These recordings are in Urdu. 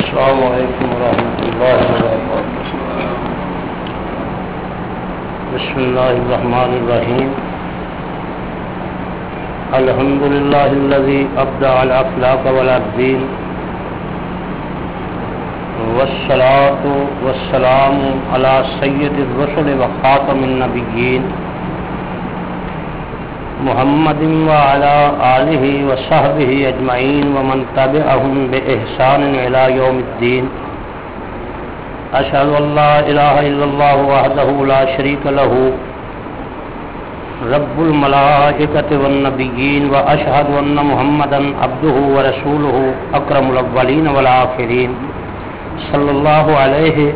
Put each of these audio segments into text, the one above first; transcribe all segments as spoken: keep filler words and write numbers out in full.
السلام علیکم ورحمۃ اللہ وبرکاتہ. بسم اللہ الرحمن الرحیم. الحمد للہ الذی ابدع الاخلاق والدین والصلاة والسلام علی سید الرسل وخاتم النبیین محمد وعلى آلہ وصحبہ اجمعین ومن تبعهم بإحسان إلى يوم الدین. اشہد ان لا الہ الا اللہ وحدہ لا شریک لہ رب الملائکۃ والنبیین واشہد ان محمدا عبدہ ورسولہ اکرم الاولین والآخرین صلی اللہ علیہ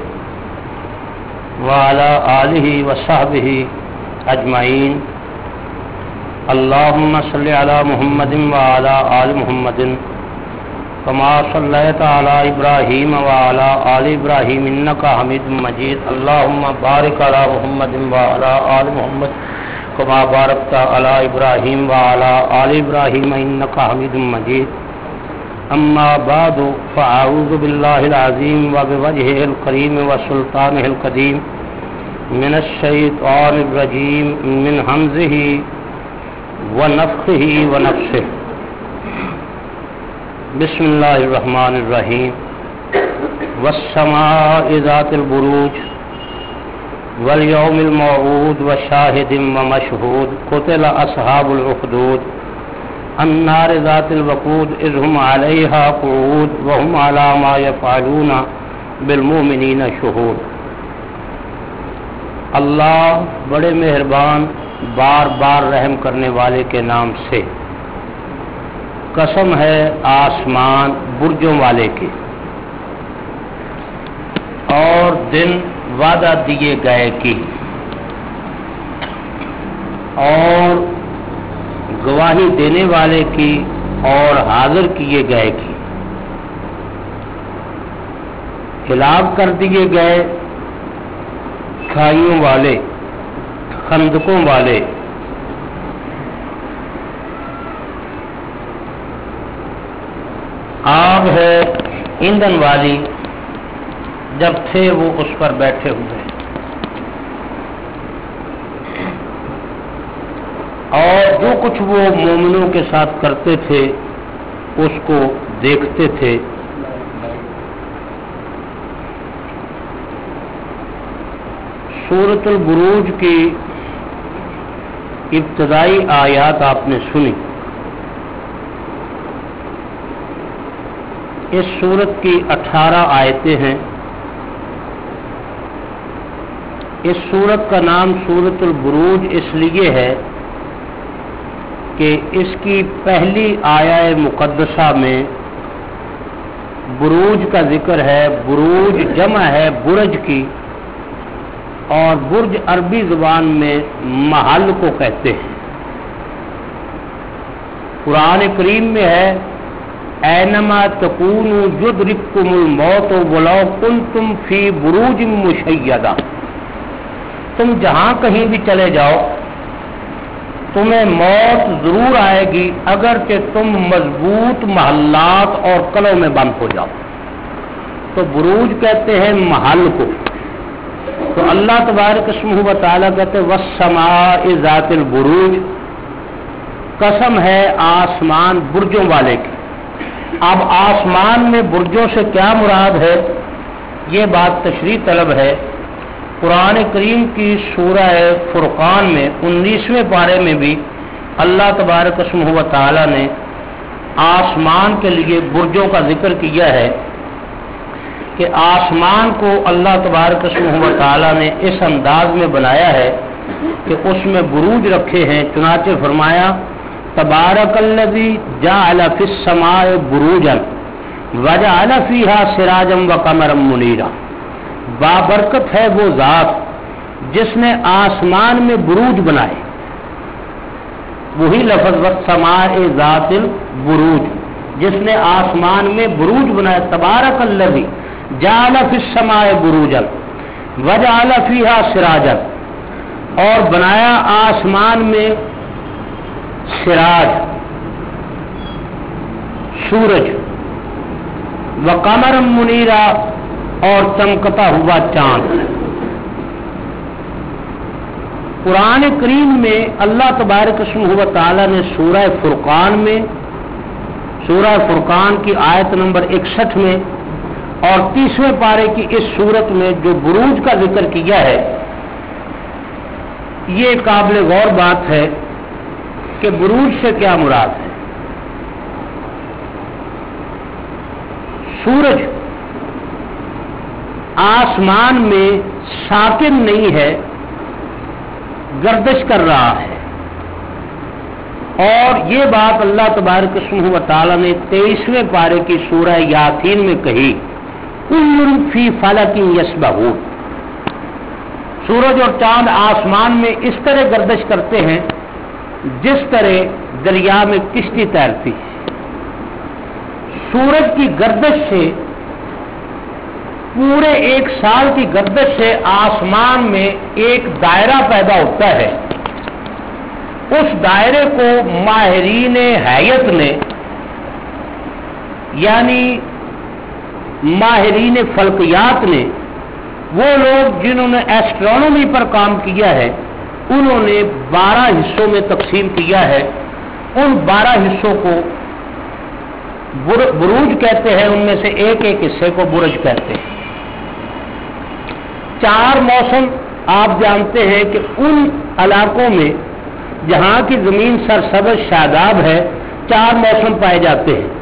وعلى آلہ وصحبہ اجمعین. اللهم صل على محمد وعلى آل محمد كما صليت على إبراهيم وعلى آل إبراهيم إنك حميد مجيد. اللهم بارك على محمد وعلى آل محمد كما باركت على إبراهيم وعلى آل إبراهيم إنك حميد مجيد. أما بعد فأعوذ بالله العظيم وبوجهه الكريم وسلطانه القديم من الشيطان الرجيم من همزه ونفخه ونفسه. بسم اللہ الرحمن الرحیم. والسماء ذات البروج والیوم الموعود وشاہد ومشہود. قتل اصحاب الاخدود النار ذات الوقود اذ هم علیہا قعود وهم علی ما یفعلون بالمؤمنین شہود. اللہ بڑے مہربان بار بار رحم کرنے والے کے نام سے. قسم ہے آسمان برجوں والے کی اور دن وعدہ دیے گئے کی اور گواہی دینے والے کی اور حاضر کیے گئے کی. ہلاک کر دیے گئے کھائیوں والے خندقوں والے. آگ ہے ایندھن والی جب تھے وہ اس پر بیٹھے ہوئے اور جو کچھ وہ مومنوں کے ساتھ کرتے تھے اس کو دیکھتے تھے. سورۃ البروج کی ابتدائی آیات آپ نے سنی. اس سورت کی اٹھارہ آیتیں ہیں. اس سورت کا نام سورۃ البروج اس لیے ہے کہ اس کی پہلی آیہ مقدسہ میں بروج کا ذکر ہے. بروج جمع ہے برج کی اور برج عربی زبان میں محل کو کہتے ہیں. قرآن کریم میں ہے اینما تکونوا یدرککم الموت ولو کنتم فی بروج مشیدہ. تم جہاں کہیں بھی چلے جاؤ تمہیں موت ضرور آئے گی اگرچہ تم مضبوط محلات اور قلعوں میں بند ہو جاؤ. تو بروج کہتے ہیں محل کو. تو اللہ تبارک اسمہ و تعالیٰ کہتے ہیں والسماء ذات البروج. قسم ہے آسمان برجوں والے کی. اب آسمان میں برجوں سے کیا مراد ہے یہ بات تشریح طلب ہے. قرآن کریم کی سورہ فرقان میں انیسویں پارے میں بھی اللہ تبارک اسمہ و تعالیٰ نے آسمان کے لیے برجوں کا ذکر کیا ہے کہ آسمان کو اللہ تبارک اسمہ و تعالیٰ نے اس انداز میں بنایا ہے کہ اس میں بروج رکھے ہیں. چنانچہ فرمایا تبارک الذی جعل فی السماء بروجا وجعل فیہا سراجا وقمرا منیرا. بابرکت ہے وہ ذات جس نے آسمان میں بروج بنائے. وہی لفظ والسماء ذات البروج جس نے آسمان میں بروج بنائے. تبارک الذی جعل فی السماء بروجا وجعل فیہا سراجا اور بنایا آسمان میں سراج سورج व कमरम मुनीरा, और चमकता हुआ चांद। कुरान करीम में अल्लाह तबारक व तआला ने सूरह फुरकान में, सूरह फुरकान की आयत नंबर इकसठ में और तीसवें पारे की इस सूरत में जो बुरूज का जिक्र किया है, ये काबिल गौर बात है कि बुरूज से क्या मुराद है। सूरज आसमान में साकिन नहीं है, गर्दिश कर रहा है। और ये बात अल्लाह तबारक व तआला ने तेईसवें पारे की सूरह यासीन में कही, कुल्लुन फी फलकिन यस्बहून। सूरज और चांद आसमान में इस तरह गर्दिश करते हैं जिस तरह दरिया में किश्ती तैरती है। सूरज की गर्दिश से, पूरे एक साल की गर्दिश से आसमान में एक दायरा पैदा होता है। उस दायरे को माहिरीन हैयत ने, यानी माहिरीन फल्कियात ने, वो लोग जिन्होंने एस्ट्रोनॉमी पर काम किया है, उन्होंने बारह हिस्सों में तकसीम किया है। उन बारह हिस्सों को बुरूज कहते हैं, उनमें से एक एक हिस्से को बुरज कहते हैं। चार मौसम आप जानते हैं कि उन इलाकों में जहां की जमीन सरसब्ज शादाब है, चार मौसम पाए जाते हैं।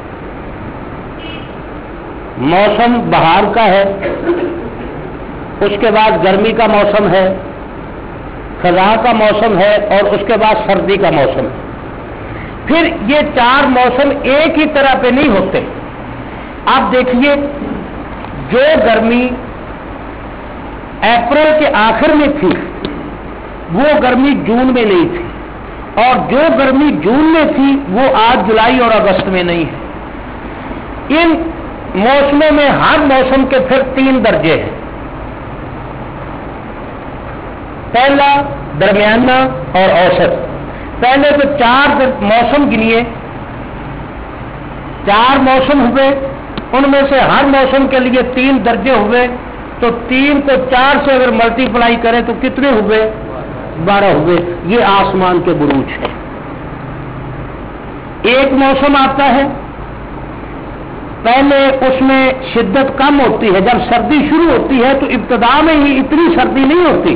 मौसम बहार का है, उसके बाद गर्मी का मौसम है, खज़ा का मौसम है और उसके बाद सर्दी का मौसम है। फिर ये चार मौसम एक ही तरह पे नहीं होते। आप देखिए, जो गर्मी अप्रैल के आखिर में थी वो गर्मी जून में नहीं थी, और जो गर्मी जून में थी वो आज जुलाई और अगस्त में नहीं है। इन मौसमों में हर मौसम के फिर तीन दर्जे हैं। पहला, दरमियाना और औसत। पहले तो चार मौसम गिनिए, चार मौसम हुए, उनमें से हर मौसम के लिए तीन दर्जे हुए, तो तीन को चार से अगर मल्टीप्लाई करें तो कितने हुए? बारह हुए। ये आसमान के बुरूज है। एक मौसम आता है, पहले उसमें शिद्दत कम होती है, जब सर्दी शुरू होती है तो इब्तिदा में ही इतनी सर्दी नहीं होती,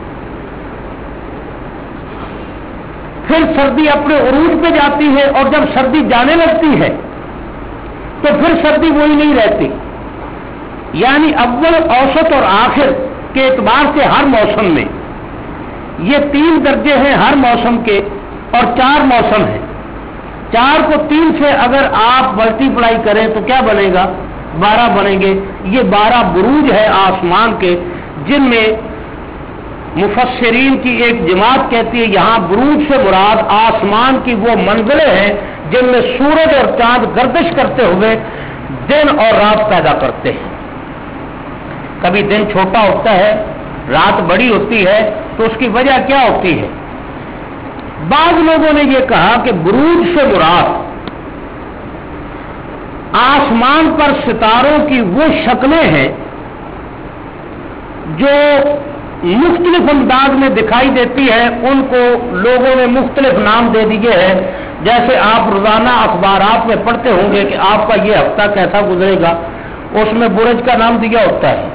फिर सर्दी अपने उरूज पे जाती है, और जब सर्दी जाने लगती है तो फिर सर्दी वही नहीं रहती। यानी अव्वल, औसत और आखिर के एतबार से हर मौसम में ये तीन दर्जे हैं हर मौसम के, और चार मौसम हैं। चार को तीन से अगर आप मल्टीप्लाई करें तो क्या बनेगा? बारह बनेंगे। ये बारह बुरूज है आसमान के, जिनमें मुफस्सिरीन की एक जमात कहती है यहां बुरूज से मुराद आसमान की वो मंजिलें हैं जिनमें सूरज और चांद गर्दिश करते हुए दिन और रात पैदा करते हैं। कभी दिन छोटा होता है, रात बड़ी होती है, तो उसकी वजह क्या होती है? बाद लोगों ने यह कहा कि बुरूज से मुराद आसमान पर सितारों की वो शक्लें हैं जो मुख्तलिफ अंदाज में दिखाई देती है, उनको लोगों ने मुख्तलिफ नाम दे दिए हैं। जैसे आप रोजाना अखबारात में पढ़ते होंगे कि आपका ये हफ्ता कैसा गुजरेगा, उसमें बुरज का नाम दिया होता है।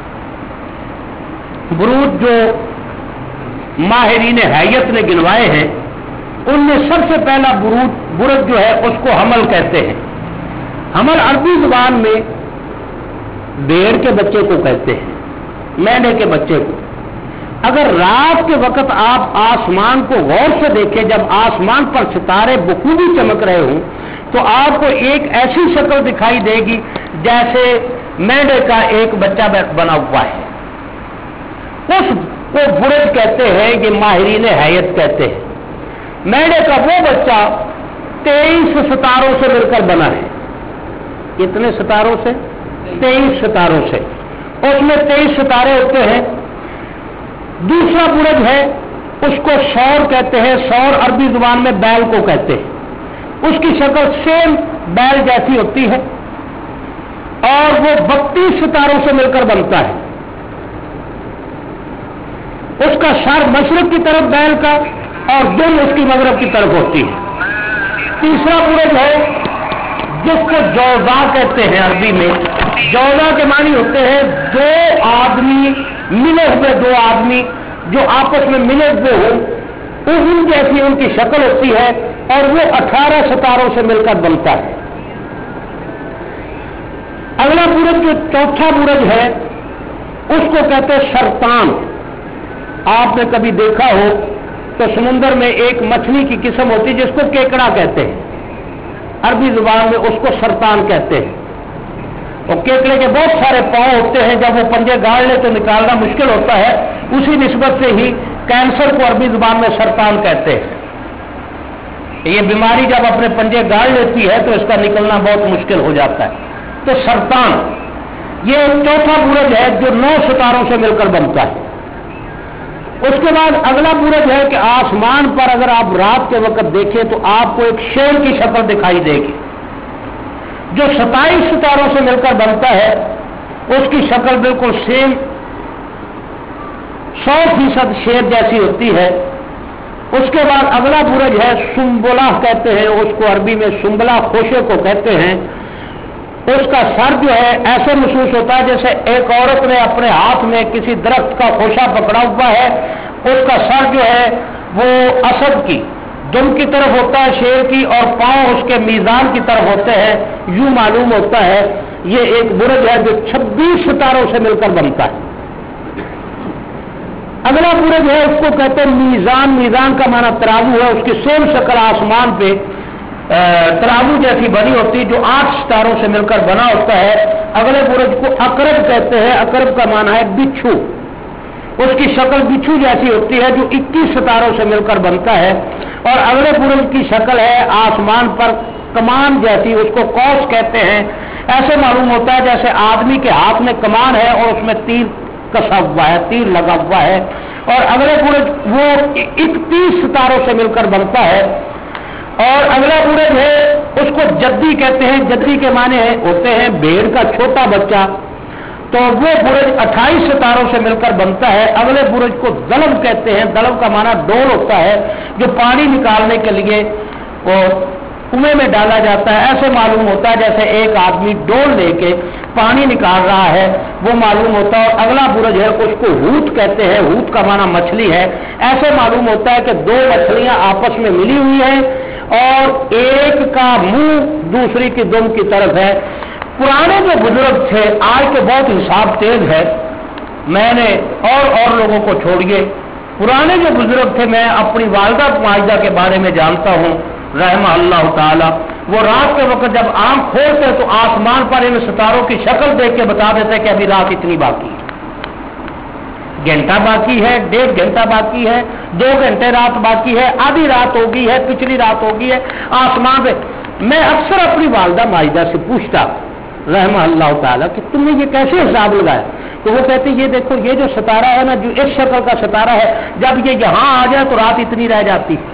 बुरूज जो माहिरीन हैयत ने गिनवाए हैं, उनमें सबसे पहला बुरूज बुरज जो है उसको हमल कहते हैं। हमल अरबी जुबान में भेड़ के बच्चे को कहते हैं, मेंढे के बच्चे को। अगर रात के वक्त आप आसमान को गौर से देखें, जब आसमान पर सितारे बखूबी चमक रहे हों, तो आपको एक ऐसी शक्ल दिखाई देगी जैसे मेंढे का एक बच्चा बना हुआ है। उसको बुरज कहते हैं, ये माहिरीन हैयत कहते हैं। मेंढे का वो बच्चा तेईस सितारों से मिलकर बना है। कितने सितारों से? तेईस सितारों से। उसमें तेईस सितारे होते हैं। दूसरा बुरज है, उसको सौर कहते हैं। सौर अरबी जुबान में बैल को कहते हैं। उसकी शक्ल सेम बैल जैसी होती है, اور وہ بتیس ستاروں سے مل کر بنتا ہے. اس کا سر مشرق کی طرف بیل کا اور دم اس کی مغرب کی طرف ہوتی ہے. تیسرا برج ہے جس کو جوزا کہتے ہیں عربی میں. جوزا کے معنی ہوتے ہیں دو آدمی ملے ہوئے، دو آدمی جو آپس میں ملے ہوئے ہوں، ان جیسی ان کی شکل ہوتی ہے اور وہ اٹھارہ ستاروں سے مل کر بنتا ہے. اگلا برج جو چوتھا برج ہے اس کو کہتے ہیں سرطان. آپ نے کبھی دیکھا ہو تو سمندر میں ایک مچھلی کی قسم ہوتی ہے جس کو کیکڑا کہتے ہیں، عربی زبان میں اس کو سرطان کہتے ہیں. اور کیکڑے کے بہت سارے پاؤں ہوتے ہیں، جب وہ پنجے گاڑ لے تو نکالنا مشکل ہوتا ہے. اسی نسبت سے ہی کینسر کو عربی زبان میں سرطان کہتے ہیں. یہ بیماری جب اپنے پنجے گاڑ لیتی ہے تو اس کا نکلنا بہت مشکل ہو جاتا ہے. تو سرطان یہ چوتھا برج ہے جو نو ستاروں سے مل کر بنتا ہے. اس کے بعد اگلا برج ہے کہ آسمان پر اگر آپ رات کے وقت دیکھیں تو آپ کو ایک شیر کی شکل دکھائی دے گی جو ستائیس ستاروں سے مل کر بنتا ہے. اس کی شکل بالکل سیم سو فیصد شیر جیسی ہوتی ہے. اس کے بعد اگلا برج ہے سنبلہ کہتے ہیں اس کو، عربی میں سنبلہ خوشے کو کہتے ہیں. اس کا سر جو ہے ایسے محسوس ہوتا ہے جیسے ایک عورت نے اپنے ہاتھ میں کسی درخت کا خوشہ پکڑا ہوا ہے. اس کا سر جو ہے وہ اسد کی دم کی طرف ہوتا ہے، شیر کی، اور پاؤں اس کے میزان کی طرف ہوتے ہیں. یوں معلوم ہوتا ہے یہ ایک برج ہے جو چھبیس ستاروں سے مل کر بنتا ہے. اگلا برج ہے اس کو کہتے ہیں میزان. میزان کا معنی ترازو ہے. اس کی سیم شکل آسمان پہ ترازو جیسی بنی ہوتی جو آٹھ ستاروں سے مل کر بنا ہوتا ہے. اگلے برج کو اقرب کہتے ہیں. اقرب کا معنی ہے بچھو. اس کی شکل بچھو جیسی ہوتی ہے جو اکیس ستاروں سے مل کر بنتا ہے. اور اگلے برج کی شکل ہے آسمان پر کمان جیسی، اس کو قوس کہتے ہیں. ایسے معلوم ہوتا ہے جیسے آدمی کے ہاتھ میں کمان ہے اور اس میں تیر کسا ہوا ہے، تیر لگا ہوا ہے. اور اگلے برج وہ اکتیس ستاروں سے مل کر بنتا ہے. اور اگلا برج ہے اس کو جدی کہتے ہیں. جدی کے معنی ہوتے ہیں بھیڑ کا چھوٹا بچہ. تو وہ برج اٹھائیس ستاروں سے مل کر بنتا ہے. اگلے برج کو دلب کہتے ہیں. دلب کا معنی ڈول ہوتا ہے جو پانی نکالنے کے لیے وہ کنویں میں ڈالا جاتا ہے. ایسے معلوم ہوتا ہے جیسے ایک آدمی ڈول لے کے پانی نکال رہا ہے، وہ معلوم ہوتا ہے. اور اگلا برج ہے اس کو ہوت کہتے ہیں. ہوت کا معنی مچھلی ہے. ایسے معلوم ہوتا ہے کہ دو مچھلیاں آپس میں ملی ہوئی ہیں اور ایک کا منہ دوسری کی دم کی طرف ہے. پرانے جو بزرگ تھے، آج کے بہت حساب تیز ہے، میں نے اور اور لوگوں کو چھوڑیے، پرانے جو بزرگ تھے میں اپنی والدہ ماجدہ کے بارے میں جانتا ہوں رحمہ اللہ تعالی. وہ رات کے وقت جب آنکھ کھولتے تو آسمان پر ان ستاروں کی شکل دیکھ کے بتا دیتے کہ ابھی رات اتنی باقی ہے، گھنٹہ باقی ہے، ڈیڑھ گھنٹہ باقی ہے، دو گھنٹے رات باقی ہے، آدھی رات ہوگی ہے، پچھلی رات ہوگی ہے. آسمان پہ میں اکثر اپنی والدہ ماجدہ سے پوچھتا رحمہ اللہ تعالیٰ کہ تم نے یہ کیسے حساب لگایا؟ تو وہ کہتے یہ دیکھو یہ جو ستارہ ہے نا، جو اس شکل کا ستارہ ہے، جب یہ یہاں آ جائے تو رات اتنی رہ جاتی ہے،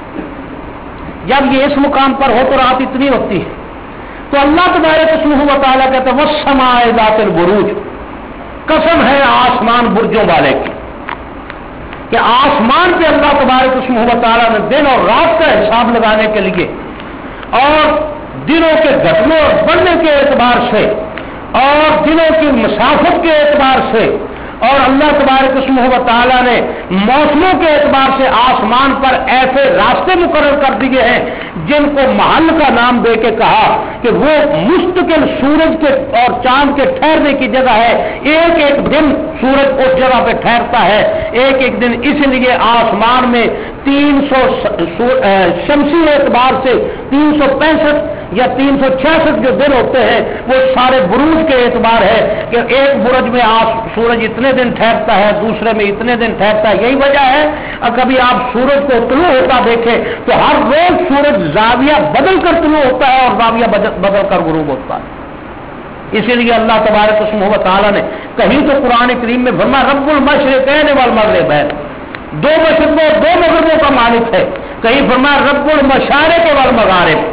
جب یہ اس مقام پر ہو تو رات اتنی ہوتی ہے. تو اللہ تبارک و تعالیٰ کہتے ہیں والسماء ذات البروج، قسم ہے آسمان برجوں والے کی، کہ آسمان پہ اللہ تبارک و تعالیٰ نے دن اور رات کا حساب لگانے کے لیے اور دنوں کے گھٹنے اور بڑھنے کے اعتبار سے اور دنوں کی مسافت کے اعتبار سے اور اللہ تبارک و تعالیٰ نے موسموں کے اعتبار سے آسمان پر ایسے راستے مقرر کر دیے ہیں جن کو محل کا نام دے کے کہا کہ وہ مستقل سورج کے اور چاند کے ٹھہرنے کی جگہ ہے. ایک ایک دن سورج اس جگہ پہ ٹھہرتا ہے، ایک ایک دن. اس لیے آسمان میں تین سو شمسی اعتبار سے تین سو پینسٹھ یا تین سو چھیاسٹھ جو دن ہوتے ہیں وہ سارے بروج کے اعتبار ہے کہ ایک برج میں سورج اتنے دن ٹھہرتا ہے، دوسرے میں اتنے دن ٹھہرتا ہے. یہی وجہ ہے کبھی آپ سورج کو طلوع ہوتا دیکھیں تو ہر روز سورج زاویہ بدل کر طلوع ہوتا ہے اور زاویہ بدل کر غروب ہوتا ہے. اسی لیے اللہ تبارک و تعالیٰ نے کہیں تو قرآن کریم میں فرمایا رب المشرقین والمغربین، دو مشرقوں دو مغربوں کا مالک ہے. کہیں فرمایا رب المشارق والمغارب،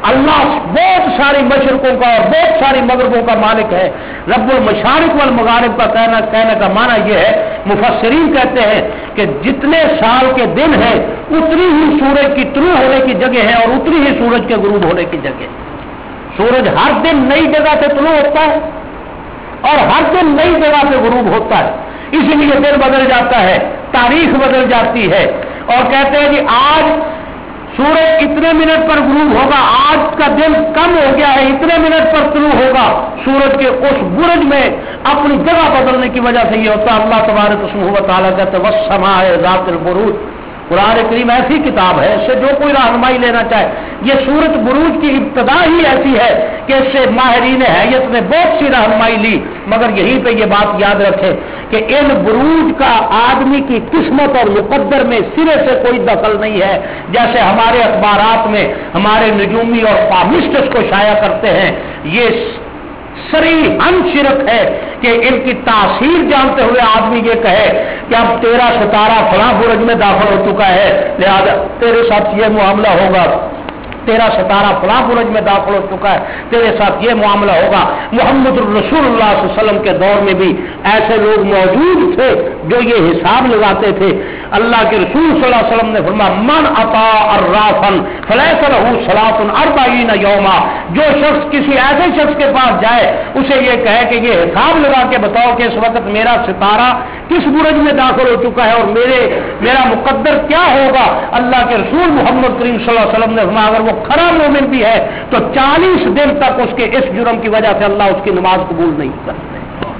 अल्लाह बहुत सारी मशरकों का और बहुत सारी मगरबों का मालिक है। रब्बुल मशारिक वल मगारिब का कहना कहने का माना यह है, मुफस्सिरीन कहते हैं कि जितने साल के दिन हैं उतनी ही सूरज की तुलू होने की जगह है और उतनी ही सूरज के गुरूब होने की जगह। सूरज हर दिन नई जगह से तुलू होता है और हर दिन नई जगह से गुरूब होता है, इसलिए दिन बदल जाता है, तारीख बदल जाती है। और कहते हैं कि आज सूरज इतने मिनट पर गुरूब होगा, आज का दिन कम हो गया है, इतने मिनट पर तुलू होगा। सूरज के उस बुर्ज में अपनी जगह बदलने की वजह से ये होता है। अल्लाह तबारक व तआला कहते हैं वस्समाए ज़ातिल बुरूज। कुरान करीम ऐसी किताब है, इससे जो कोई रहनुमाई लेना चाहे, ये सूरत बुरूज की इब्तदा ही ऐसी है कि इससे माहिरीन हैयत ने बहुत सी रहनुमाई ली। मगर यहीं पे ये बात याद रखें कि इन बुरूज का आदमी की किस्मत और मुकद्दर में सिरे से कोई दखल नहीं है। जैसे हमारे अखबारात में हमारे नजूमी और पामिस्टर्स को शाया करते हैं, ये सरी अनशिरक है कि इनकी तासीर जानते हुए आदमी ये कहे कि अब तेरा सितारा फला बुर्ज में दाखिल हो चुका है, लिहाजा तेरे साथ ये मामला होगा, तेरा सितारा फला बुर्ज में दाखिल हो चुका है, तेरे साथ ये मामला होगा। मोहम्मद रसूलुल्लाह सल्लल्लाहु अलैहि वसल्लम के दौर में भी ऐसे लोग मौजूद थे जो ये हिसाब लगाते थे। अल्लाह के रसूल सल्लल्लाहु अलैहि वसल्लम ने फरमाया मन अता अर्राफन फलैसा लहू सलातुन अर्बाईन यौमा। जो शख्स किसी ऐसे शख्स के पास जाए उसे ये कहे कि ये हिसाब लगा के बताओ कि इस वक्त मेरा सितारा किस बुर्ज में दाखिल हो चुका है और मेरे मेरा मुकद्दर क्या होगा। अल्लाह के रसूल मोहम्मद करीम सल्लल्लाहु अलैहि वसल्लम ने फरमाया अगर वो खरा मोमिन भी है तो चालीस दिन तक उसके इस जुर्म की वजह से अल्लाह उसकी नमाज कबूल नहीं करते।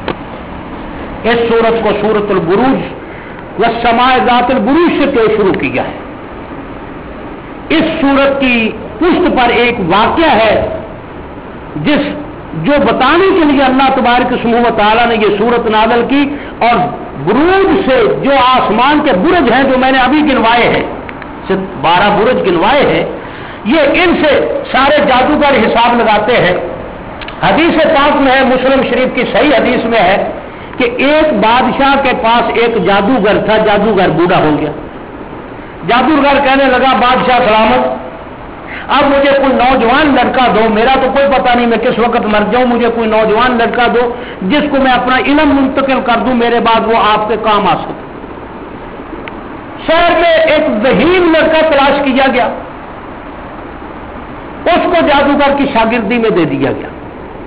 इस सूरत को सूरतुल बुरूज व समाए ज़ातिल बुरूज से क्यों शुरू किया है? इस सूरत की पुष्ट पर एक वाक़या है जिस जो बताने के लिए अल्लाह तबारक व तआला ने ये सूरत नाज़िल की। और बुरूज से जो आसमान के बुर्ज हैं जो मैंने अभी गिनवाए हैं, सिर्फ बारह बुर्ज गिनवाए हैं, ये इनसे सारे जादूगर हिसाब लगाते हैं। हदीस पाक में है, मुस्लिम शरीफ की सही हदीस में है कि एक बादशाह के पास एक जादूगर था, जादूगर बूढ़ा हो गया। जादूगर कहने लगा बादशाह सलामत, अब मुझे कोई नौजवान लड़का दो, मेरा तो कोई पता नहीं मैं किस वक्त मर जाऊं, मुझे कोई नौजवान लड़का दो जिसको मैं अपना इल्म मुंतकिल कर दूं, मेरे बाद वो आपके काम आ सके। शहर में एक ज़हीन लड़का तलाश किया गया, उसको जादूगर की शागिर्दी में दे दिया गया।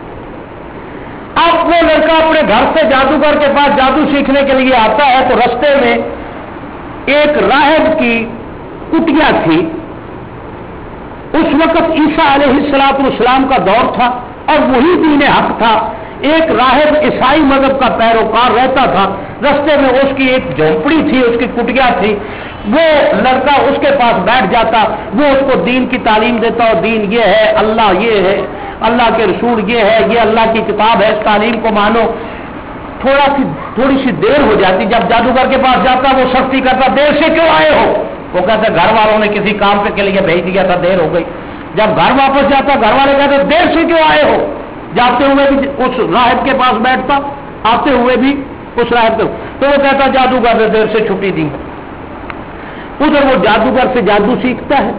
अब वो लड़का अपने घर से जादूगर के पास जादू सीखने के लिए आता है तो रास्ते में एक राहिब की कुटिया थी। उस वक्त ईसा अलैहिस्सलाम का दौर था और वही दीन हक था। एक राहिब ईसाई मजहब का पैरोकार रहता था। रास्ते में उसकी एक झोंपड़ी थी, उसकी कुटिया थी। वो लड़का उसके पास बैठ जाता, वो उसको दीन की तालीम देता और दीन ये है, अल्लाह ये है, अल्लाह के रसूल ये है, ये अल्लाह की किताब है, इस तालीम को मानो। थोड़ा सी थोड़ी सी देर हो जाती, जब जादूगर के पास जाता वो सख्ती करता, देर से क्यों आए हो? वो कहता घर वालों ने किसी काम पे के लिए भेज दिया था, देर हो गई। जब घर वापस जाता घर वाले कहते देर से क्यों आए हो? जाते हुए भी उस राहिब के पास बैठता, आते हुए भी उस राहिब के, तो वो कहता जादूगर ने देर से छुट्टी दी। उधर वो जादूगर से जादू सीखता है,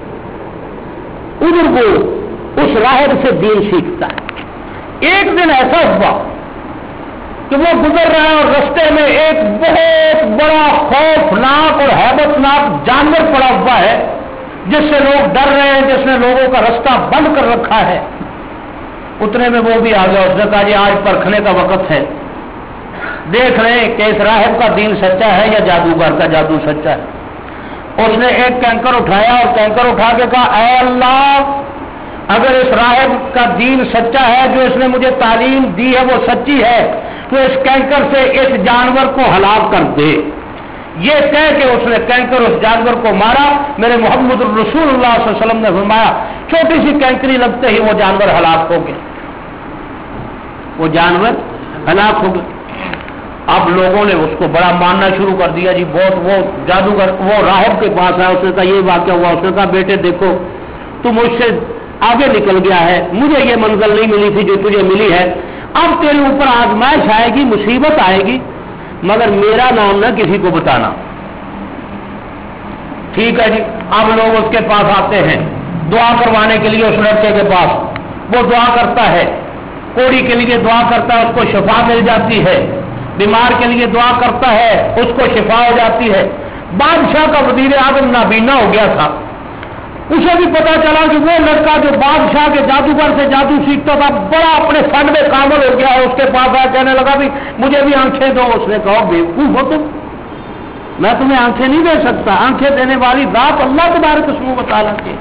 उधर वो उस राहिब से दीन सीखता है। एक दिन ऐसा हुआ कि वो गुजर रहा है और रास्ते में एक बहुत बड़ा खौफनाक और हैबतनाक जानवर पड़ा हुआ है जिससे लोग डर रहे हैं, जिसने लोगों का रास्ता बंद कर रखा है। उतने में वो भी आ गया। उसने कहा जी आज परखने का वक्त है, देख रहे हैं कि इस राहिब का दीन सच्चा है या जादूगर का जादू सच्चा है। उसने एक कैंकर उठाया और कैंकर उठा के कहा ऐ अल्लाह, अगर इस राहिब का दीन सच्चा है, जो इसने मुझे तालीम दी है वो सच्ची है, तो इस कैंकर से इस जानवर को हलाक कर दे। ये कह के उसने कैंकर उस जानवर को मारा। मेरे मोहम्मद रसूलुल्लाह सल्लल्लाहु अलैहि वसल्लम ने फरमाया छोटी सी कैंकरी लगते ही वो जानवर हलाक हो गया, वो जानवर हलाक हो गया। अब लोगों ने उसको बड़ा मानना शुरू कर दिया जी। बहुत वो जादूगर वो राहिब के पास आया, उसने कहा ये वाक़या हुआ। उसने कहा बेटे देखो तू मुझसे आगे निकल गया है, मुझे ये मंजिल नहीं मिली थी जो तुझे मिली है। अब तेरे ऊपर आजमाइश आएगी, मुसीबत आएगी, मगर मेरा नाम ना किसी को बताना। ठीक है जी। अब लोग उसके पास आते हैं, دعا کروانے کے لیے اس لڑکے کے پاس، وہ دعا کرتا ہے، کوڑی کے لیے دعا کرتا ہے، اس کو شفا مل جاتی ہے، بیمار کے لیے دعا کرتا ہے، اس کو شفا ہو جاتی ہے۔ بادشاہ کا وزیر اعظم نابینا ہو گیا تھا، اسے بھی پتا چلا کہ وہ لڑکا جو بادشاہ کے جادوگر سے جادو سیکھتا تھا بڑا اپنے فن میں کامل ہو گیا ہے، اس کے پاس آیا کہنے لگا بھی مجھے بھی آنکھیں دو۔ اس نے کہا بیوقوف ہو تم، میں تمہیں آنکھیں نہیں دے سکتا، آنکھیں دینے والی ذات اللہ تبارک و تعالیٰ کی،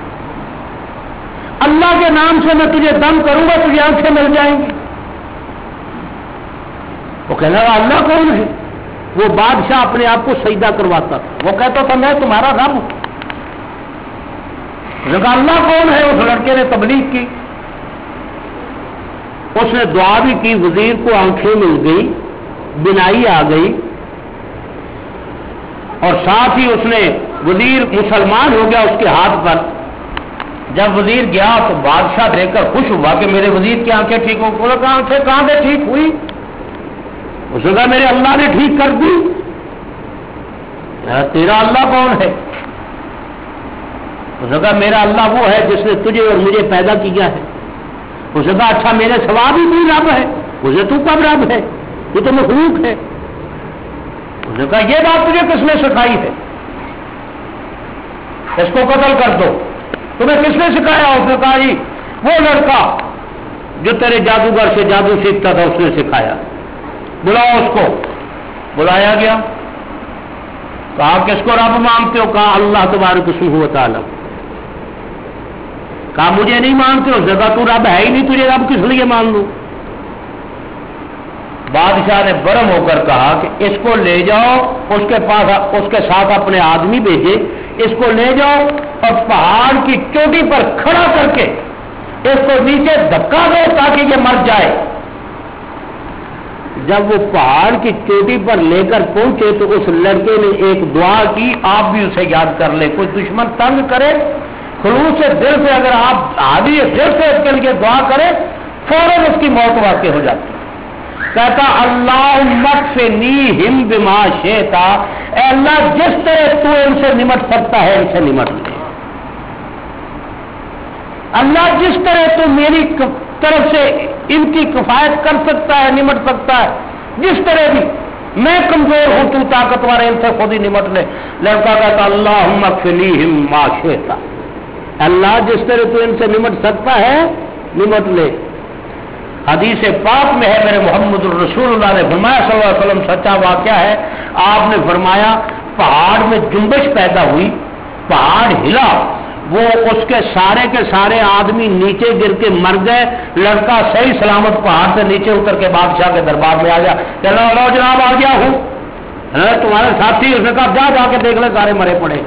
اللہ کے نام سے میں تجھے دم کروں گا تجھے آنکھیں مل جائیں گی۔ وہ کہنے لگا اللہ کون ہے؟ وہ بادشاہ اپنے آپ کو سجدہ کرواتا تھا، وہ کہتا تھا میں تمہارا رب ہوں۔ اللہ کون ہے؟ اس لڑکے نے تبلیغ کی، اس نے دعا بھی کی، وزیر کو آنکھیں مل گئی، بینائی آ گئی، اور ساتھ ہی اس نے وزیر مسلمان ہو گیا اس کے ہاتھ پر۔ جب وزیر گیا تو بادشاہ دیکھ کر خوش ہوا کہ میرے وزیر کی آنکھیں ٹھیک ہو۔ انہوں نے کہا آنکھیں کہاں سے ٹھیک ہوئی؟ اس نے کہا میرے اللہ نے ٹھیک کر دی۔ تیرا اللہ کون ہے؟ اس نے کہا میرا اللہ وہ ہے جس نے تجھے اور مجھے پیدا کیا ہے۔ اس نے کہا اچھا میرے سوا بھی کوئی رب ہے؟ اسے تو کب رب ہے؟ یہ تو مخلوق ہے۔ اس نے کہا یہ بات تجھے کس نے سکھائی ہے؟ اس کو قتل کر دو۔ تمہیں کس نے سکھایا؟ اس نے کہا جی وہ لڑکا جو تیرے جادوگر سے جادو سیکھتا تھا اس نے سکھایا، بلاؤ اس کو۔ بلایا گیا، کہا کس کو رب مانتے ہو؟ کہا اللہ تبارک و تعالی۔ کہا مجھے نہیں مانتے ہو؟ جگہ تو رب ہے ہی نہیں، تجھے رب کس لیے مان لوں؟ بادشاہ نے برم ہو کر کہا کہ اس کو لے جاؤ، اس کے پاس اس کے ساتھ اپنے آدمی بھیجے، اس کو لے جاؤ اور پہاڑ کی چوٹی پر کھڑا کر کے اس کو نیچے دھکا دو تاکہ یہ مر جائے۔ جب وہ پہاڑ کی چوٹی پر لے کر پہنچے تو اس لڑکے نے ایک دعا کی، آپ بھی اسے یاد کر لیں۔ کوئی دشمن تنگ کرے خلوص سے دل سے، اگر آپ عادی دل سے اس کے لیے دعا کریں فوراً اس کی موت واقع ہو جاتی ہے۔ کہتا اللہ مکفنیہم بما شئت، اے اللہ جس طرح تو ان سے نمٹ سکتا ہے ان سے نمٹ لے۔ اللہ جس طرح تو میری طرف سے ان کی کفایت کر سکتا ہے، نمٹ سکتا ہے، جس طرح بھی میں کمزور ہوں تو طاقتور ہے، ان سے خود ہی نمٹ لے۔ لڑکا کہتا اللہم اکفنیہم ما شئت، اللہ جس طرح تو ان سے نمٹ سکتا ہے نمٹ لے۔ حدیث پاک میں ہے میرے محمد الرسول اللہ نے فرمایا صلی اللہ علیہ وسلم، سچا واقعہ ہے، آپ نے فرمایا پہاڑ میں جنبش پیدا ہوئی، پہاڑ ہلا، وہ اس کے سارے کے سارے آدمی نیچے گر کے مر گئے، لڑکا صحیح سلامت پہاڑ سے نیچے اتر کے بادشاہ کے دربار میں آ گیا کہ لو جناب آ گیا ہوں، تمہارے ساتھی۔ اس نے کہا جا جا کے دیکھ لے سارے مرے پڑے۔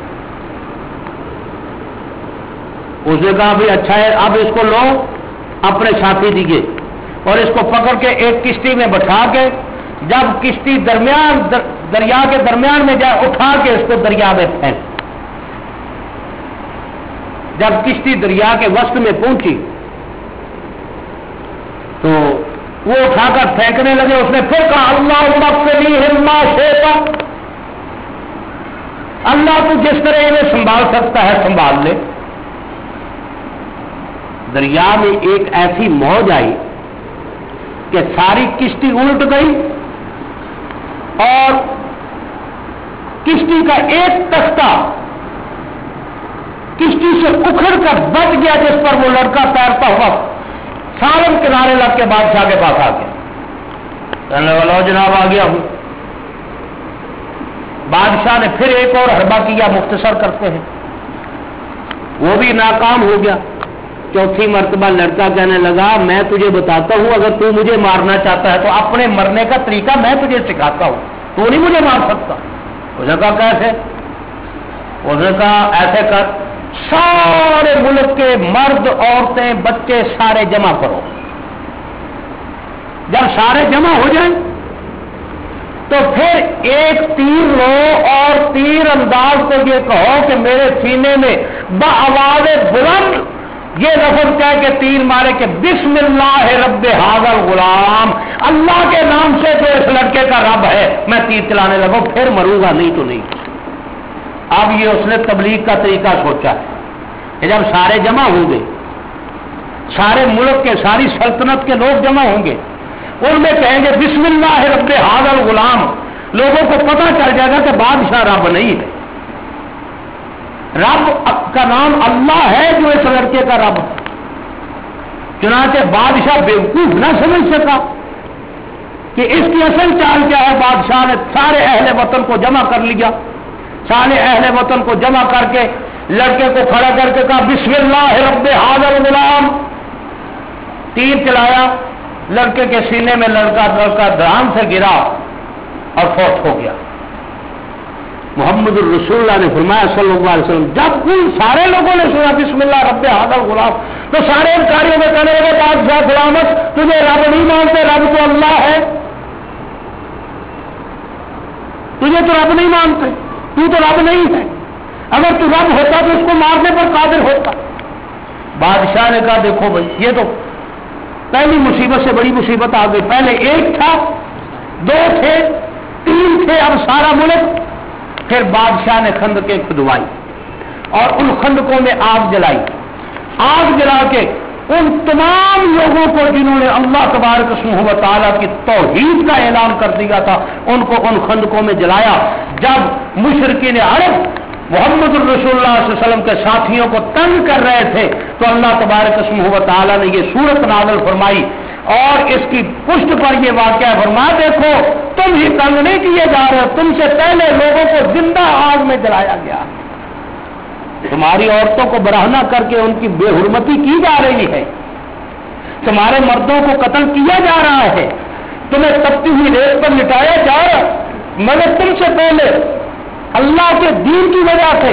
اس نے کہا بھی اچھا ہے، اب اس کو لو اپنے ساتھی دیجیے، اور اس کو پکڑ کے ایک کشتی میں بٹھا کے جب کشتی درمیان در دریا کے درمیان میں جائے اٹھا کے اس کو دریا میں پھینک۔ جب کشتی دریا کے وسط میں پہنچی تو وہ اٹھا کر پھینکنے لگے۔ اس نے پھر کہا اللہم اکفنیہم ما شئت، اللہ تو جس طرح انہیں سنبھال سکتا ہے سنبھال لے۔ دریا میں ایک ایسی موج آئی کہ ساری کشتی الٹ گئی اور کشتی کا ایک تختہ کشتی سے اکھڑ کر بچ گیا جس پر وہ لڑکا تیرتا ہوا سالم کنارے لگ کے بادشاہ کے پاس آ گیا۔ کہنے والا جناب آ گیا ہوں۔ بادشاہ نے پھر ایک اور حربہ کیا، مختصر کرتے ہیں، وہ بھی ناکام ہو گیا۔ چوتھی مرتبہ لڑکا کہنے لگا میں تجھے بتاتا ہوں اگر تو مجھے مارنا چاہتا ہے تو اپنے مرنے کا طریقہ میں تجھے سکھاتا ہوں، تو نہیں مجھے مار سکتا۔ اس نے کہا کیسے؟ اس نے کہا ایسے کر، سارے ملک کے مرد عورتیں بچے سارے جمع کرو، جب سارے جمع ہو جائیں تو پھر ایک تیر لو اور تیر انداز کو یہ کہو کہ میرے سینے میں بآواز بلند یہ لفظ کہہ کے تیر مارے کہ بسم اللہ رب ھذا الغلام، اللہ کے نام سے جو اس لڑکے کا رب ہے میں تیر چلانے لگوں، پھر مروں گا نہیں تو نہیں۔ اب یہ اس نے تبلیغ کا طریقہ سوچا ہے، کہ جب سارے جمع ہوں گے، سارے ملک کے، ساری سلطنت کے لوگ جمع ہوں گے، ان میں کہیں گے بسم اللہ رب ھذا الغلام، لوگوں کو پتہ چل جائے گا کہ بادشاہ رب نہیں ہے، رب کا نام اللہ ہے جو اس لڑکے کا رب ہے۔ چنانچہ بادشاہ بیوقوف نہ سمجھ سکا کہ اس کی اصل چال کیا ہے، بادشاہ نے سارے اہل وطن کو جمع کر لیا، سارے اہل وطن کو جمع کر کے لڑکے کو کھڑا کر کے کہا بسم اللہ رب ھذا الغلام، تیر چلایا، لڑکے کے سینے میں لڑکا لڑکا دھڑام سے گرا اور فوت ہو گیا۔ محمد الرسول اللہ نے فرمایا صلی اللہ علیہ وسلم، جب ان سارے لوگوں نے سنا بسم اللہ رب ھذا الغلام تو سارے انکاریوں میں کہنے لگے بادشاہ سلامت، تجھے رب نہیں مانتے، رب تو اللہ ہے، تجھے تو رب نہیں مانتے، تو تو رب نہیں ہے، اگر تو رب ہوتا تو اس کو مارنے پر قادر ہوتا۔ بادشاہ نے کہا دیکھو بھائی، یہ تو پہلی مصیبت سے بڑی مصیبت آ گئی، پہلے ایک تھا، دو تھے، تین تھے، اب سارا ملک۔ پھر بادشاہ نے خندقیں کھدوائی اور ان خندقوں میں آگ جلائی، آگ جلا کے ان تمام لوگوں کو جنہوں نے اللہ تبارک و تعالیٰ کی توحید کا اعلان کر دیا تھا، ان کو ان خندقوں میں جلایا۔ جب مشرکین عرب محمد الرسول اللہ صلی اللہ علیہ وسلم کے ساتھیوں کو تنگ کر رہے تھے تو اللہ تبارک و تعالیٰ نے یہ سورت نازل فرمائی اور اس کی پشت پر یہ واقعہ فرمایا دیکھو تم ہی تنگ نہیں کیے جا رہے، تم سے پہلے لوگوں کو زندہ آگ میں جلایا گیا، تمہاری عورتوں کو برہنہ کر کے ان کی بے حرمتی کی جا رہی ہے، تمہارے مردوں کو قتل کیا جا رہا ہے، تمہیں تپتی ہوئی ریت پر لٹایا جا رہا، مگر تم سے پہلے اللہ کے دین کی وجہ سے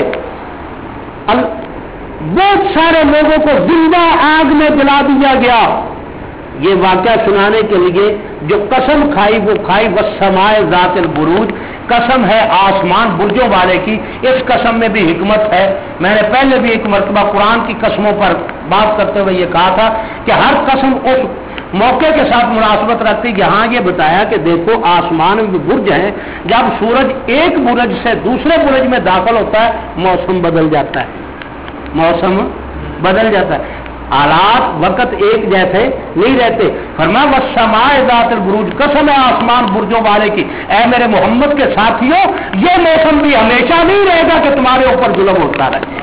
بہت سارے لوگوں کو زندہ آگ میں جلا دیا گیا۔ یہ واقعہ سنانے کے لیے جو قسم کھائی وہ کھائی والسماء ذات البروج، قسم ہے آسمان برجوں والے کی۔ اس قسم میں بھی حکمت ہے، میں نے پہلے بھی ایک مرتبہ قرآن کی قسموں پر بات کرتے ہوئے یہ کہا تھا کہ ہر قسم اس موقع کے ساتھ مناسبت رکھتی کہ ہاں یہ بتایا کہ دیکھو آسمان میں برج ہیں، جب سورج ایک برج سے دوسرے برج میں داخل ہوتا ہے موسم بدل جاتا ہے، موسم بدل جاتا ہے، حالات وقت ایک جیسے نہیں رہتے۔ فرمایا والسماء ذات البروج، قسم ہے آسمان برجوں والے کی، اے میرے محمد کے ساتھیوں یہ موسم بھی ہمیشہ نہیں رہے گا کہ تمہارے اوپر ظلم ہوتا رہے۔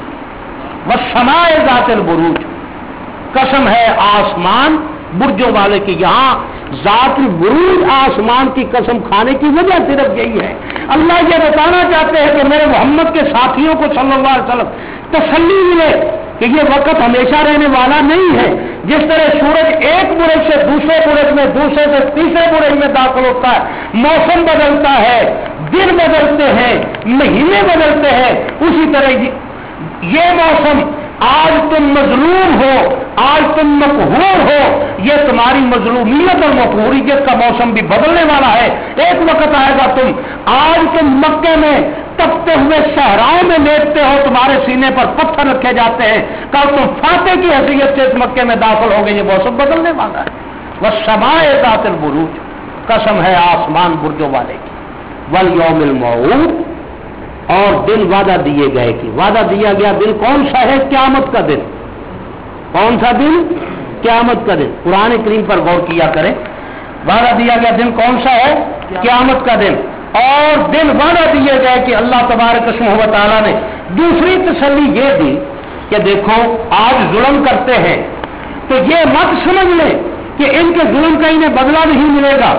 والسماء ذات البروج، قسم ہے آسمان برجوں والے کی، یہاں ذات البروج آسمان کی قسم کھانے کی وجہ صرف یہی ہے، اللہ یہ بتانا چاہتے ہیں کہ میرے محمد کے ساتھیوں کو صلی اللہ علیہ وسلم تسلی ملے کہ یہ وقت ہمیشہ رہنے والا نہیں ہے۔ جس طرح سورج ایک برج سے دوسرے برج میں، دوسرے سے تیسرے برج میں داخل ہوتا ہے، موسم بدلتا ہے، دن بدلتے ہیں، مہینے بدلتے ہیں، اسی طرح یہ موسم آج تم مظلوم ہو، آج تم مقہور ہو، یہ تمہاری مظلومیت اور مقہوریت کا موسم بھی بدلنے والا ہے۔ ایک وقت آئے گا تم آج تم مکے میں تپتے ہوئے صحراؤں میں لیٹتے ہو، تمہارے سینے پر پتھر رکھے جاتے ہیں، کل تم فاتح کی حیثیت سے اس مکے میں داخل ہو گئے، یہ موسم بدلنے والا ہے۔ والسماء ذات البروج، قسم ہے آسمان برجوں والے کی، والیوم الموعود، اور دن وعدہ دیے گئے کی، وعدہ دیا گیا دن کون سا ہے؟ قیامت کا دن۔ کون سا دن؟ قیامت کا دن۔ قرآن کریم پر غور کیا کریں، وعدہ دیا گیا دن کون سا ہے؟ قیامت کا دن، اور دن وعدہ دیے گئے کہ اللہ تبارک و تعالیٰ نے دوسری تسلی یہ دی کہ دیکھو آج ظلم کرتے ہیں تو یہ مت سمجھ لیں کہ ان کے ظلم کا انہیں بدلہ نہیں ملے گا۔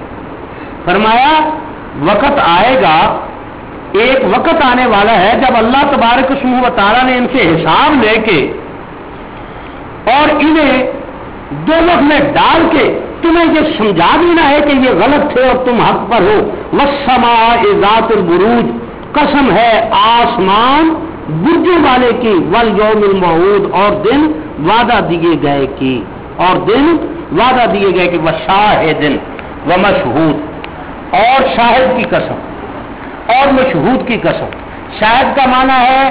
فرمایا وقت آئے گا، ایک وقت آنے والا ہے جب اللہ تبارک و تعالیٰ نے ان سے حساب لے کے اور انہیں دوزخ میں ڈال کے تمہیں یہ سمجھا دینا ہے کہ یہ غلط تھے اور تم حق پر ہو۔ والسماء ذات البروج، قسم ہے آسمان برجوں والے کی، والیوم الموعود، اور دن وعدہ دیے گئے کی، اور دن وعدہ دیے گئے کہ وشاہد ومشہود، اور شاہد کی قسم اور مشہود کی قسم۔ شاہد کا معنی ہے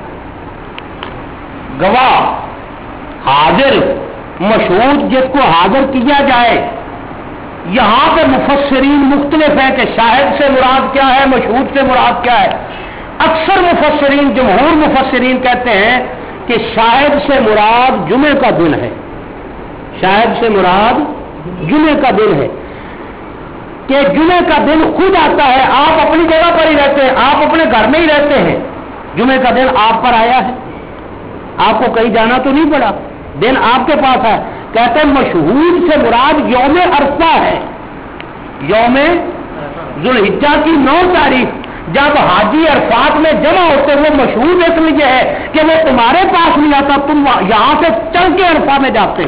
گواہ، حاضر، مشہود جس کو حاضر کیا جائے۔ یہاں پہ مفسرین مختلف ہیں کہ شاہد سے مراد کیا ہے، مشہود سے مراد کیا ہے۔ اکثر مفسرین، جمہور مفسرین کہتے ہیں کہ شاہد سے مراد جمعے کا دن ہے، شاہد سے مراد جمعے کا دن ہے، کہ جمعے کا دن خود آتا ہے، آپ اپنی جگہ پر ہی رہتے ہیں، آپ اپنے گھر میں ہی رہتے ہیں، جمعے کا دن آپ پر آیا ہے، آپ کو کہیں جانا تو نہیں پڑا، دن آپ کے پاس ہے۔ کہتے ہیں مشہود سے مراد یوم عرفہ ہے، یوم ذوالحجہ کی نو تاریخ جب حاجی عرفات میں جمع ہوتے، وہ مشہود اس لیے ہے کہ وہ تمہارے پاس نہیں آتا، تم یہاں سے چل کے عرفہ میں جاتے،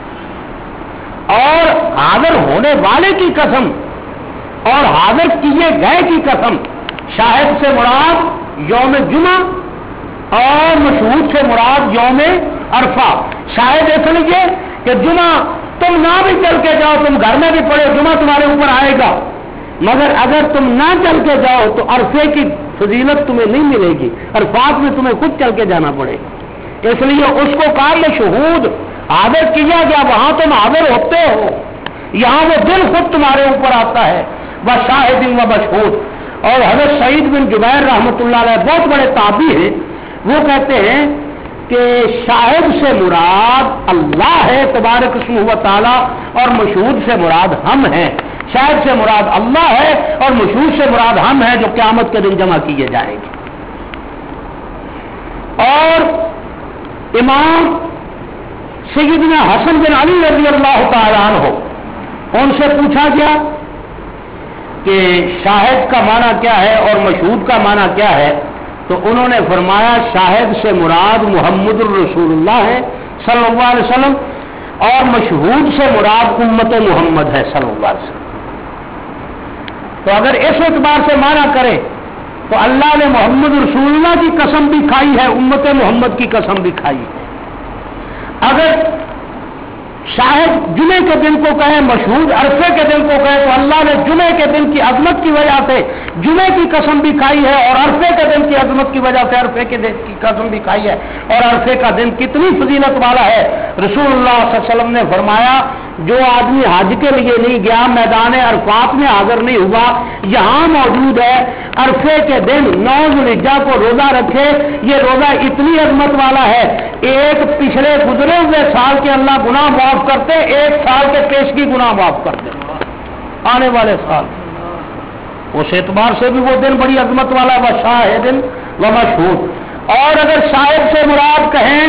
اور حاضر ہونے والے کی قسم اور حاضر کیے گئے کی قسم، شاہد سے مراد یوم جمعہ اور مشہود سے مراد یوم عرفہ۔ شاہد اس لیے کہ جمعہ تم نہ بھی چل کے جاؤ، تم گھر میں بھی پڑھو، جمعہ تمہارے اوپر آئے گا، مگر اگر تم نہ چل کے جاؤ تو عرفے کی فضیلت تمہیں نہیں ملے گی، عرفات میں تمہیں خود چل کے جانا پڑے گا، اس لیے اس کو کہا مشہود، حاضر کیا گیا، وہاں تم حاضر ہوتے ہو، یہاں وہ دن خود تمہارے اوپر آتا ہے۔ وہ شاہد و مشہود۔ اور حضرت سعید بن جبیر رحمۃ اللہ علیہ بہت بڑے تابعی ہیں، وہ کہتے ہیں کہ شاہد سے مراد اللہ ہے تبارک اسمہ و تعالی، اور مشہود سے مراد ہم ہیں۔ شاہد سے مراد اللہ ہے اور مشہود سے مراد ہم ہیں، جو قیامت کے دن جمع کیے جائیں گے۔ اور امام سیدنا حسن بن علی رضی اللہ تعالیٰ عنہ، ان سے پوچھا گیا کہ شاہد کا معنی کیا ہے اور مشہود کا معنی کیا ہے، تو انہوں نے فرمایا شاہد سے مراد محمد الرسول اللہ ہے صلی اللہ علیہ وسلم، اور مشہود سے مراد امت محمد ہے صلی اللہ علیہ وسلم۔ تو اگر اس اعتبار سے معنی کرے تو اللہ نے محمد رسول اللہ کی قسم بھی کھائی ہے، امت محمد کی قسم بھی کھائی ہے۔ اگر شاہد جمعے کے دن کو کہے، مشہود عرفے کے دن کو کہے، تو اللہ نے جمعے کے دن کی عظمت کی وجہ سے جمعے کی قسم بھی کھائی ہے، اور عرفے کے دن کی عظمت کی وجہ سے عرفے کے دن کی قسم بھی کھائی ہے۔ اور عرفے کا دن کتنی فضیلت والا ہے، رسول اللہ صلی اللہ علیہ وسلم نے فرمایا جو آدمی حج کے لیے نہیں گیا، میدان عرفات میں حاضر نہیں ہوا، یہاں موجود ہے، عرفے کے دن نو ذوالحجہ کو روزہ رکھے، یہ روزہ اتنی عظمت والا ہے، ایک پچھلے گزرے ہوئے سال کے اللہ گناہ معاف کرتے، ایک سال کے پیشگی گناہ معاف کرتے آنے والے سال۔ اس اعتبار سے بھی وہ دن بڑی عظمت والا ہے، وہ شاہد و مشہود۔ اور اگر شاہد سے مراد کہیں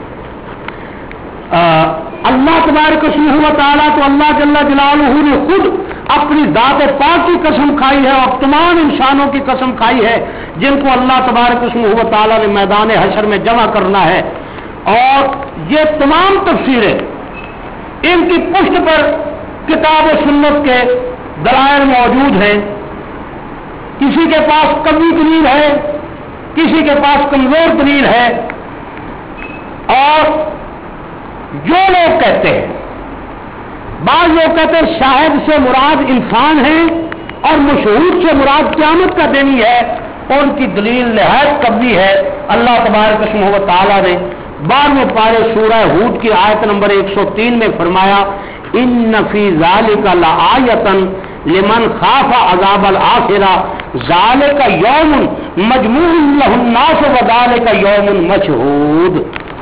اللہ تبارک اسمہ و تعالیٰ، تو اللہ جل جلالہ نے خود اپنی ذات پاک کی قسم کھائی ہے اور تمام انسانوں کی قسم کھائی ہے جن کو اللہ تبارک اسمہ و تعالیٰ نے میدان حشر میں جمع کرنا ہے۔ اور یہ تمام تفسیریں ان کی پشت پر کتاب و سنت کے دلائل موجود ہیں، کسی کے پاس قوی دلیل ہے، کسی کے پاس کمزور دلیل ہے۔ اور جو لوگ کہتے ہیں، بعض لوگ کہتے ہیں شاہد سے مراد انسان ہیں اور مشہود سے مراد قیامت کا دن ہی ہے، ان کی دلیل نہایت قوی ہے۔ اللہ تبارک اسمہ و تعالیٰ نے بارہویں پارے سورہ ہود کی آیت نمبر ایک سو تین میں فرمایا ان فی ذالک لآیۃ لمن خاف عذاب الآخرہ ذالک یوم مجموع لہ الناس وذالک یوم مشہود۔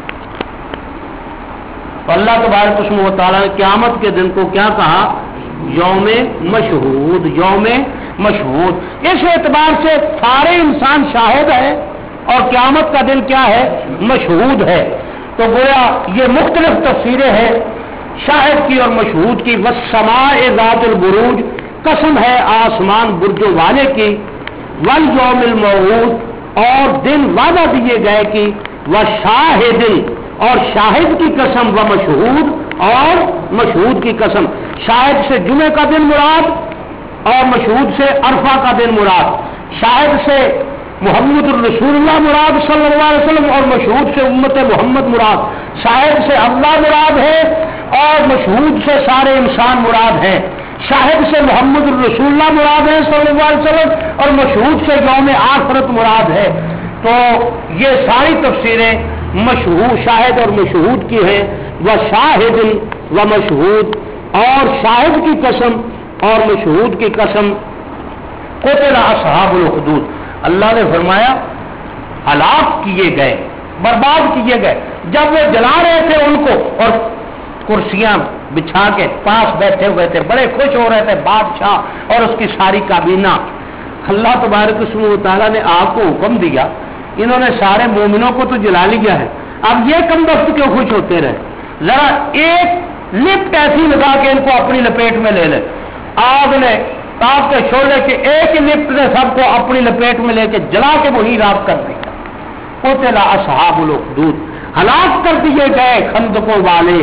تو اللہ تبارک اسمہ و تعالیٰ نے قیامت کے دن کو کیا کہا؟ یوم مشہود، یوم مشہود۔ اس اعتبار سے سارے انسان شاہد ہے اور قیامت کا دن کیا ہے؟ مشہود ہے۔ تو گویا یہ مختلف تفسیریں ہیں شاہد کی اور مشہود کی۔ والسماء ذات البروج، قسم ہے آسمان برجوں والے کی، والیوم الموعود، اور دن وعدہ دیے گئے کی، وشاہد، اور شاہد کی قسم، و مشہود، اور مشہود کی قسم۔ شاہد سے جمعے کا دن مراد اور مشہود سے عرفہ کا دن مراد۔ شاہد سے محمد الرسول اللہ مراد صلی اللہ علیہ وسلم، اور مشہود سے امت محمد مراد۔ شاہد سے اللہ مراد ہے اور مشہود سے سارے انسان مراد ہیں۔ شاہد سے محمد الرسول اللہ مراد ہے صلی اللہ علیہ وسلم، اور مشہود سے یوم آخرت مراد ہے۔ تو یہ ساری تفسیریں مشہود شاہد اور مشہود کی ہیں۔ وہ شاہد و مشہود، اور شاہد کی قسم اور مشہود کی قسم۔ قتل اصحاب الحدود، اللہ نے فرمایا ہلاک کیے گئے برباد کیے گئے. جب وہ جلا رہے تھے ان کو اور کرسیاں بچھا کے پاس بیٹھے ہوئے تھے, بڑے خوش ہو رہے تھے بادشاہ اور اس کی ساری کابینہ. اللہ تبارک و تعالیٰ نے آپ کو حکم دیا, انہوں نے سارے مومنوں کو تو جلا لیا ہے, اب یہ کم وقت کیوں خوش ہوتے رہے, ذرا ایک لپٹ ایسی لگا کے ان کو اپنی لپیٹ میں لے لے. آگ نے آگ کے شعلے کے ایک ہی لپٹ نے سب کو اپنی لپیٹ میں لے کے جلا کے وہی راک کر دیا. قتل اصحاب الاخدود, ہلاک کر دیے گئے خندقوں والے.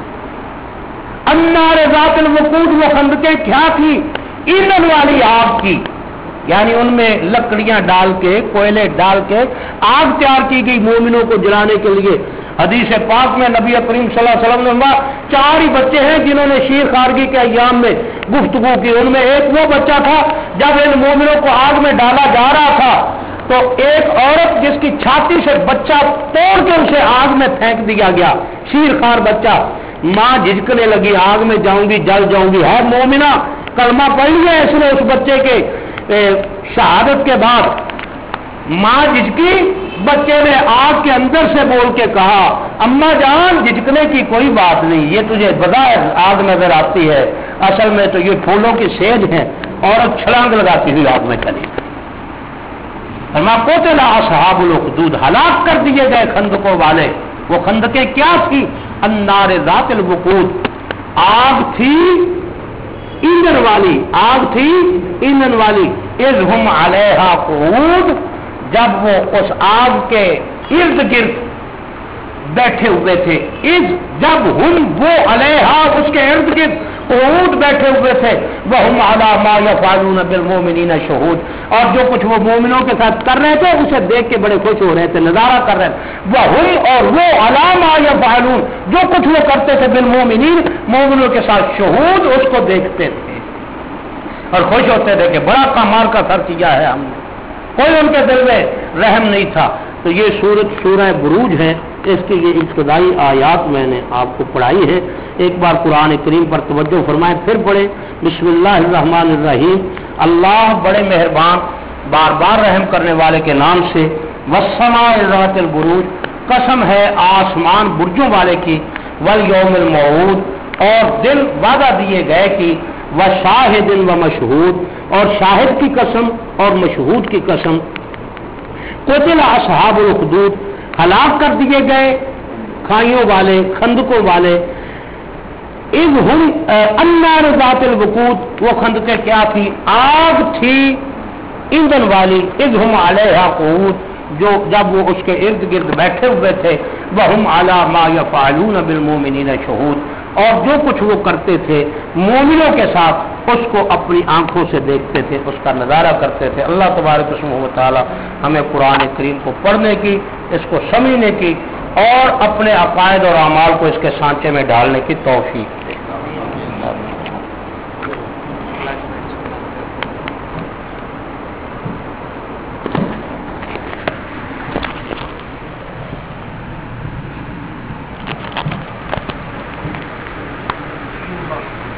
النار ذات الوقود, وہ خندقیں کیا تھی, ایندھن والی آگ کی, یعنی ان میں لکڑیاں ڈال کے کوئلے ڈال کے آگ تیار کی گئی مومنوں کو جلانے کے لیے. حدیث پاک میں نبی کریم صلی اللہ علیہ وسلم نے چار ہی بچے ہیں جنہوں نے شیر خارگی کے ایام میں گفتگو کی. ان میں ایک وہ بچہ تھا جب ان مومنوں کو آگ میں ڈالا جا رہا تھا تو ایک عورت جس کی چھاتی سے بچہ توڑ کے اسے آگ میں پھینک دیا گیا, شیر خار بچہ. ماں جھجکنے لگی, آگ میں جاؤں گی جل جاؤں گی. ہے مومنہ, کلمہ پڑھ لیا اس نے اس بچے کے شہادت کے بعد. ماں جھجکی, بچے نے آگ کے اندر سے بول کے کہا اماں جان جھجکنے کی کوئی بات نہیں, یہ تجھے بظاہر آگ نظر آتی ہے, اصل میں تو یہ پھولوں کی سیج ہے. عورت چھلانگ لگاتی ہوئی آگ میں چلی. فرمایا قتل اصحاب الاخدود, ہلاک کر دیے گئے خندقوں والے. وہ خندقیں کیا تھی, النار ذات الوقود, آگ تھی ایندھن والی, آگ تھی ایندھن والی. اذ ہم علیہا قعود, جب وہ اس آگ کے ارد گرد بیٹھے ہوئے تھے. اذ, جب ہم وہ علیہا, اس کے ارد گرد قعود بیٹھے ہوئے تھے. وہم علی ما یفعلون بالمؤمنین شہود, اور جو کچھ وہ مومنوں کے ساتھ کر رہے تھے اسے دیکھ کے بڑے خوش ہو رہے تھے, نظارہ کر رہے تھے. وہم, اور وہ علی ما یفعلون, جو کچھ وہ کرتے تھے بالمؤمنین, مومنوں کے ساتھ شہود, اس کو دیکھتے تھے اور خوش ہوتے تھے کہ بڑا کمال کا سر کیا ہے ہم نے. کوئی ان کے دل میں رحم نہیں تھا. تو یہ سورۃ سورہ بروج ہے, اس کی یہ ابتدائی آیات میں نے آپ کو پڑھائی ہے. ایک بار قرآن کریم پر توجہ فرمائیں, پھر پڑھیں. بسم اللہ الرحمن الرحیم, اللہ بڑے مہربان بار بار رحم کرنے والے کے نام سے. والسماء ذات البروج, قسم ہے آسمان برجوں والے کی. والیوم الموعود, اور دن وعدہ دیے گئے کی. وشاہد و مشہود, اور شاہد کی قسم اور مشہود کی قسم. قتل اصحاب الاخدود, ہلاک کر دیے گئے کھائیوں والے, خندقوں والے. اذ ہم النار ذات الوقود, وہ خندقیں کیا تھی, آگ تھی ایندھن والی. اذ ہم علیہا قعود, جو جب وہ اس کے ارد گرد بیٹھے ہوئے تھے. وہم علی ما یفعلون بالمؤمنین شہود, اور جو کچھ وہ کرتے تھے مومنوں کے ساتھ اس کو اپنی آنکھوں سے دیکھتے تھے, اس کا نظارہ کرتے تھے. اللہ تبارک و تعالی ہمیں قرآن کریم کو پڑھنے کی, اس کو سمجھنے کی اور اپنے عقائد اور اعمال کو اس کے سانچے میں ڈالنے کی توفیق دے.